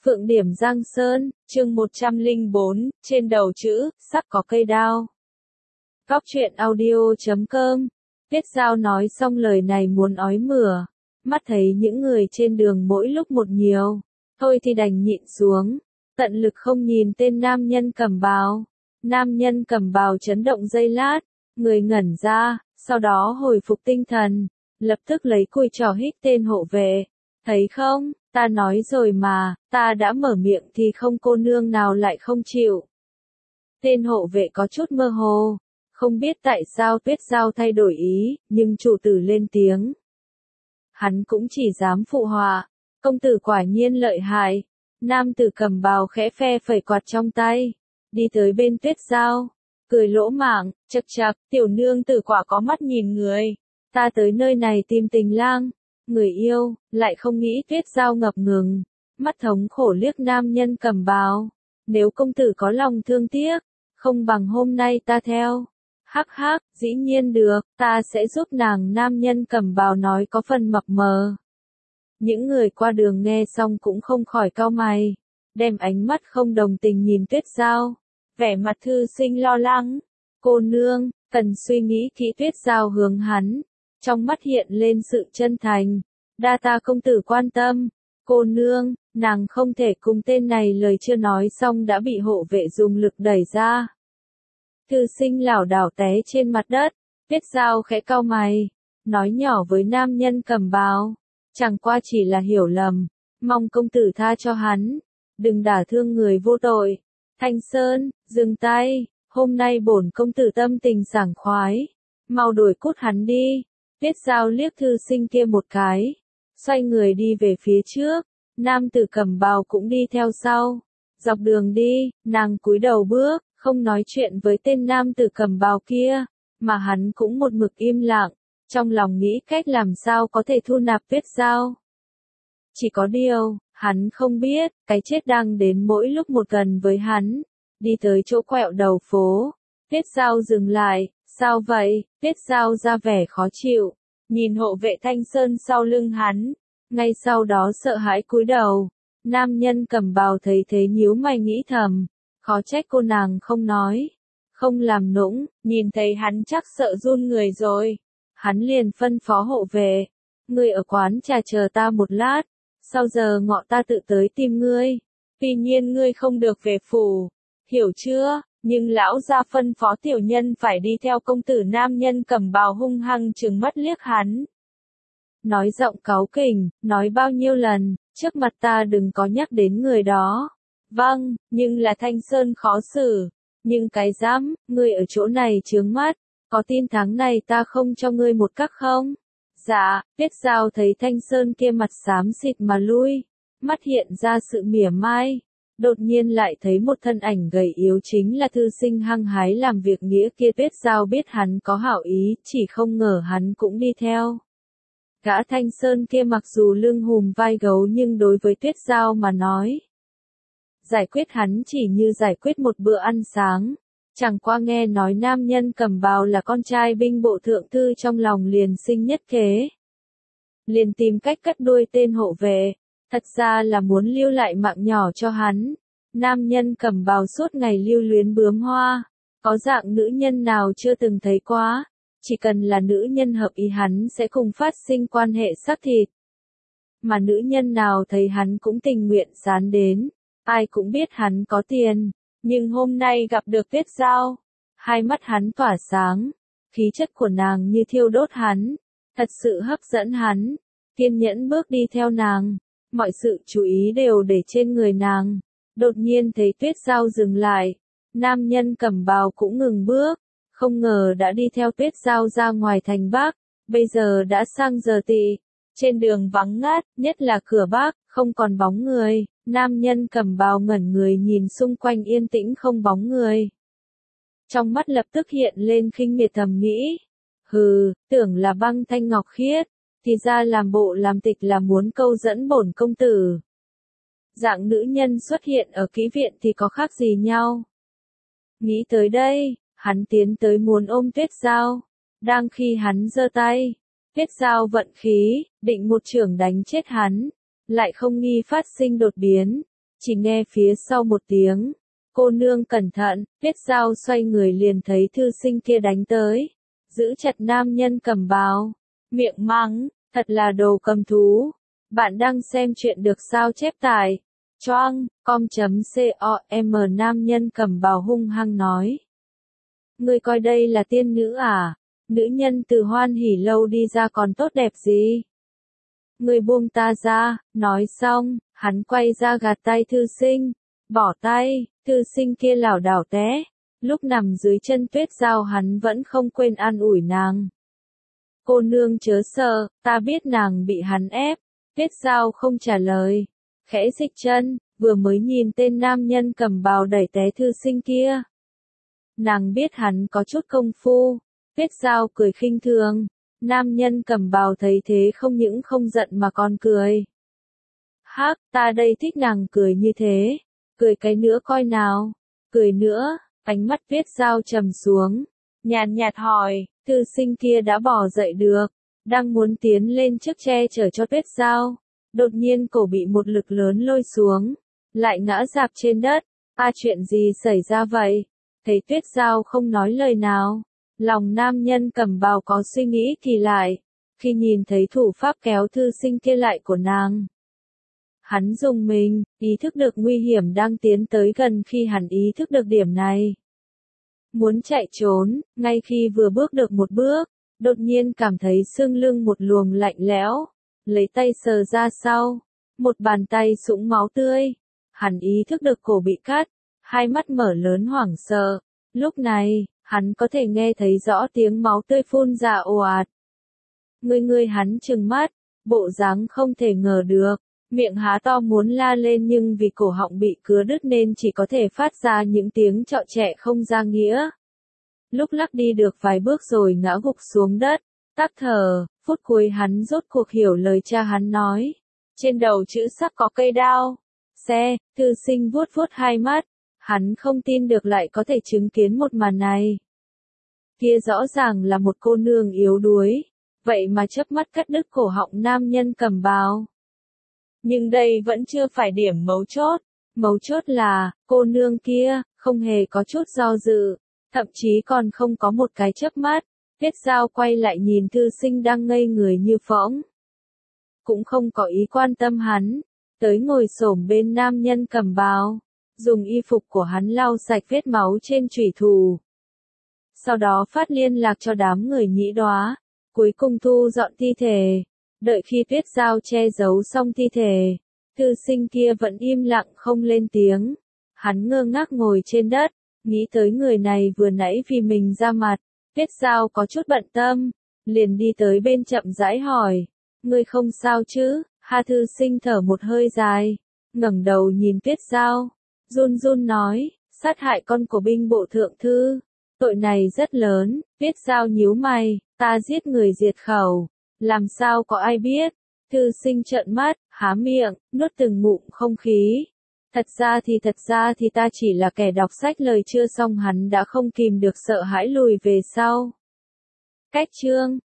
Phượng Điểm Giang Sơn, chương 104, trên đầu chữ, sắc có cây đao. Góc truyện audio.com. Tuyết Giao nói xong lời này muốn ói mửa, mắt thấy những người trên đường mỗi lúc một nhiều, thôi thì đành nhịn xuống, tận lực không nhìn tên nam nhân cẩm bào. Nam nhân cẩm bào chấn động giây lát, người ngẩn ra, sau đó hồi phục tinh thần, lập tức lấy cùi trỏ hít tên hộ vệ. Thấy không, ta nói rồi mà, ta đã mở miệng thì không cô nương nào lại không chịu. Tên hộ vệ có chút mơ hồ, không biết tại sao Tuyết Giao thay đổi ý, nhưng chủ tử lên tiếng. Hắn cũng chỉ dám phụ họa, công tử quả nhiên lợi hại. Nam tử cầm bào khẽ phe phẩy quạt trong tay, đi tới bên Tuyết Giao, cười lỗ mảng, chậc chậc, tiểu nương tử quả có mắt nhìn người. Ta tới nơi này tìm tình lang, người yêu, lại không nghĩ Tuyết Giao ngập ngừng, mắt thống khổ liếc nam nhân cầm bào. Nếu công tử có lòng thương tiếc, không bằng hôm nay ta theo. Hắc hắc, dĩ nhiên được, ta sẽ giúp nàng. Nam nhân cầm bào nói có phần mập mờ. Những người qua đường nghe xong cũng không khỏi cau mày, đem ánh mắt không đồng tình nhìn Tuyết Giao, vẻ mặt thư sinh lo lắng. Cô nương, cần suy nghĩ kỹ. Tuyết Giao hướng hắn, trong mắt hiện lên sự chân thành. Đa tạ công tử quan tâm. Cô nương, nàng không thể cùng tên này. Lời chưa nói xong đã bị hộ vệ dùng lực đẩy ra. Thư sinh lảo đảo té trên mặt đất. Tuyết Giao khẽ cau mày, nói nhỏ với nam nhân cầm bào, chẳng qua chỉ là hiểu lầm, mong công tử tha cho hắn, đừng đả thương người vô tội. Thanh Sơn, dừng tay, hôm nay bổn công tử tâm tình sảng khoái, mau đuổi cút hắn đi. Tuyết Giao liếc thư sinh kia một cái, xoay người đi về phía trước, nam tử cầm bào cũng đi theo sau. Dọc đường đi, nàng cúi đầu bước, không nói chuyện với tên nam tử cầm bào kia, mà hắn cũng một mực im lặng, trong lòng nghĩ cách làm sao có thể thu nạp Tuyết Giao. Chỉ có điều, hắn không biết, cái chết đang đến mỗi lúc một gần với hắn. Đi tới chỗ quẹo đầu phố, Tuyết Giao dừng lại, sao vậy? Tuyết Giao ra vẻ khó chịu, nhìn hộ vệ Thanh Sơn sau lưng hắn, ngay sau đó sợ hãi cúi đầu. Nam nhân cầm bào thấy thế nhíu mày nghĩ thầm, khó trách cô nàng không nói, không làm nũng, nhìn thấy hắn chắc sợ run người rồi. Hắn liền phân phó hộ vệ, ngươi ở quán trà chờ ta một lát, sau giờ ngọ ta tự tới tìm ngươi. Tuy nhiên ngươi không được về phủ, hiểu chưa? Nhưng lão gia phân phó tiểu nhân phải đi theo công tử. Nam nhân cầm bào hung hăng trừng mắt liếc hắn, nói giọng cáu kỉnh, nói bao nhiêu lần, trước mặt ta đừng có nhắc đến người đó. Vâng, nhưng là Thanh Sơn khó xử, nhưng cái dám, ngươi ở chỗ này chướng mắt, có tin tháng này ta không cho ngươi một cắc không? Dạ. Tuyết Giao thấy Thanh Sơn kia mặt xám xịt mà lui, mắt hiện ra sự mỉa mai, đột nhiên lại thấy một thân ảnh gầy yếu chính là thư sinh hăng hái làm việc nghĩa kia. Tuyết Giao biết hắn có hảo ý, chỉ không ngờ hắn cũng đi theo. Gã Thanh Sơn kia mặc dù lưng hùm vai gấu nhưng đối với Tuyết Giao mà nói, giải quyết hắn chỉ như giải quyết một bữa ăn sáng. Chẳng qua nghe nói nam nhân cầm bào là con trai binh bộ thượng thư, trong lòng liền sinh nhất kế, liền tìm cách cắt đuôi tên hộ vệ, thật ra là muốn lưu lại mạng nhỏ cho hắn. Nam nhân cầm bào suốt ngày lưu luyến bướm hoa, có dạng nữ nhân nào chưa từng thấy quá, chỉ cần là nữ nhân hợp ý hắn sẽ cùng phát sinh quan hệ xác thịt. Mà nữ nhân nào thấy hắn cũng tình nguyện dán đến, ai cũng biết hắn có tiền. Nhưng hôm nay gặp được Tuyết Giao, hai mắt hắn tỏa sáng, khí chất của nàng như thiêu đốt hắn, thật sự hấp dẫn hắn, kiên nhẫn bước đi theo nàng, mọi sự chú ý đều để trên người nàng. Đột nhiên thấy Tuyết Giao dừng lại, nam nhân cầm bào cũng ngừng bước, không ngờ đã đi theo Tuyết Giao ra ngoài thành Bắc, bây giờ đã sang giờ tỵ, trên đường vắng ngắt, nhất là cửa Bắc, không còn bóng người. Nam nhân cầm bào ngẩn người nhìn xung quanh yên tĩnh không bóng người. Trong mắt lập tức hiện lên khinh miệt, thầm nghĩ. Hừ, tưởng là Băng Thanh Ngọc Khiết, thì ra làm bộ làm tịch là muốn câu dẫn bổn công tử. Dạng nữ nhân xuất hiện ở kỹ viện thì có khác gì nhau. Nghĩ tới đây, hắn tiến tới muốn ôm Tuyết Giao. Đang khi hắn giơ tay, Tuyết Giao vận khí, định một chưởng đánh chết hắn. Lại không nghi phát sinh đột biến, chỉ nghe phía sau một tiếng. Cô nương cẩn thận, Tuyết Giao xoay người liền thấy thư sinh kia đánh tới. Giữ chặt nam nhân cầm bào. Miệng mắng, thật là đồ cầm thú. Bạn đang xem chuyện được sao chép tải. Choang, com.com nam nhân cầm bào hung hăng nói. Ngươi coi đây là tiên nữ à? Nữ nhân từ Hoan Hỉ lâu đi ra còn tốt đẹp gì? Ngươi buông ta ra, nói xong, hắn quay ra gạt tay thư sinh. Bỏ tay, thư sinh kia lảo đảo té. Lúc nằm dưới chân Tuyết Giao hắn vẫn không quên an ủi nàng. Cô nương chớ sợ, ta biết nàng bị hắn ép. Tuyết Giao không trả lời. Khẽ dịch chân, vừa mới nhìn tên nam nhân cầm bào đẩy té thư sinh kia. Nàng biết hắn có chút công phu. Tuyết Giao cười khinh thường. Nam nhân cầm bào thấy thế không những không giận mà còn cười. Hắc, ta đây thích nàng cười như thế. Cười cái nữa coi nào. Cười nữa, ánh mắt Tuyết Giao trầm xuống. Nhàn nhạt hỏi, thư sinh kia đã bỏ dậy được. Đang muốn tiến lên trước che chở cho Tuyết Giao. Đột nhiên cổ bị một lực lớn lôi xuống. Lại ngã rạp trên đất. Chuyện gì xảy ra vậy? Thấy Tuyết Giao không nói lời nào. Lòng nam nhân cầm bào có suy nghĩ kỳ lại. Khi nhìn thấy thủ pháp kéo thư sinh kia lại của nàng. Hắn dùng mình, ý thức được nguy hiểm đang tiến tới gần khi hắn ý thức được điểm này. Muốn chạy trốn, ngay khi vừa bước được một bước, đột nhiên cảm thấy xương lưng một luồng lạnh lẽo. Lấy tay sờ ra sau, một bàn tay sũng máu tươi. Hắn ý thức được cổ bị cắt, hai mắt mở lớn hoảng sợ. Lúc này, hắn có thể nghe thấy rõ tiếng máu tươi phun ra ồ ạt. Người hắn trừng mắt, bộ dáng không thể ngờ được. Miệng há to muốn la lên nhưng vì cổ họng bị cứa đứt nên chỉ có thể phát ra những tiếng trọ trẹ không ra nghĩa. Lúc lắc đi được vài bước rồi ngã gục xuống đất, tắc thở, phút cuối hắn rốt cuộc hiểu lời cha hắn nói. Trên đầu chữ sắc có cây đao. Thư sinh vuốt vuốt hai mắt, hắn không tin được lại có thể chứng kiến một màn này. Kia rõ ràng là một cô nương yếu đuối, vậy mà chớp mắt cắt đứt cổ họng nam nhân cầm bào. Nhưng đây vẫn chưa phải điểm mấu chốt là, cô nương kia, không hề có chút do dự, thậm chí còn không có một cái chớp mắt. Tuyết Giao quay lại nhìn thư sinh đang ngây người như phỗng. Cũng không có ý quan tâm hắn, tới ngồi xổm bên nam nhân cầm bào, dùng y phục của hắn lau sạch vết máu trên chủy thủ. Sau đó phát liên lạc cho đám người nhĩ đóa, cuối cùng thu dọn thi thể. Đợi khi Tuyết Giao che giấu xong thi thể, thư sinh kia vẫn im lặng không lên tiếng. Hắn ngơ ngác ngồi trên đất, nghĩ tới người này vừa nãy vì mình ra mặt. Tuyết Giao có chút bận tâm, liền đi tới bên chậm rãi hỏi. Ngươi không sao chứ? Thư sinh thở một hơi dài, ngẩng đầu nhìn Tuyết Giao, run run nói, sát hại con của binh bộ thượng thư. Tội này rất lớn. Tuyết Giao nhíu mày, ta giết người diệt khẩu. Làm sao có ai biết? Thư sinh trợn mắt, há miệng, nuốt từng ngụm không khí. Thật ra thì ta chỉ là kẻ đọc sách lời chưa xong hắn đã không kìm được sợ hãi lùi về sau. Cách chương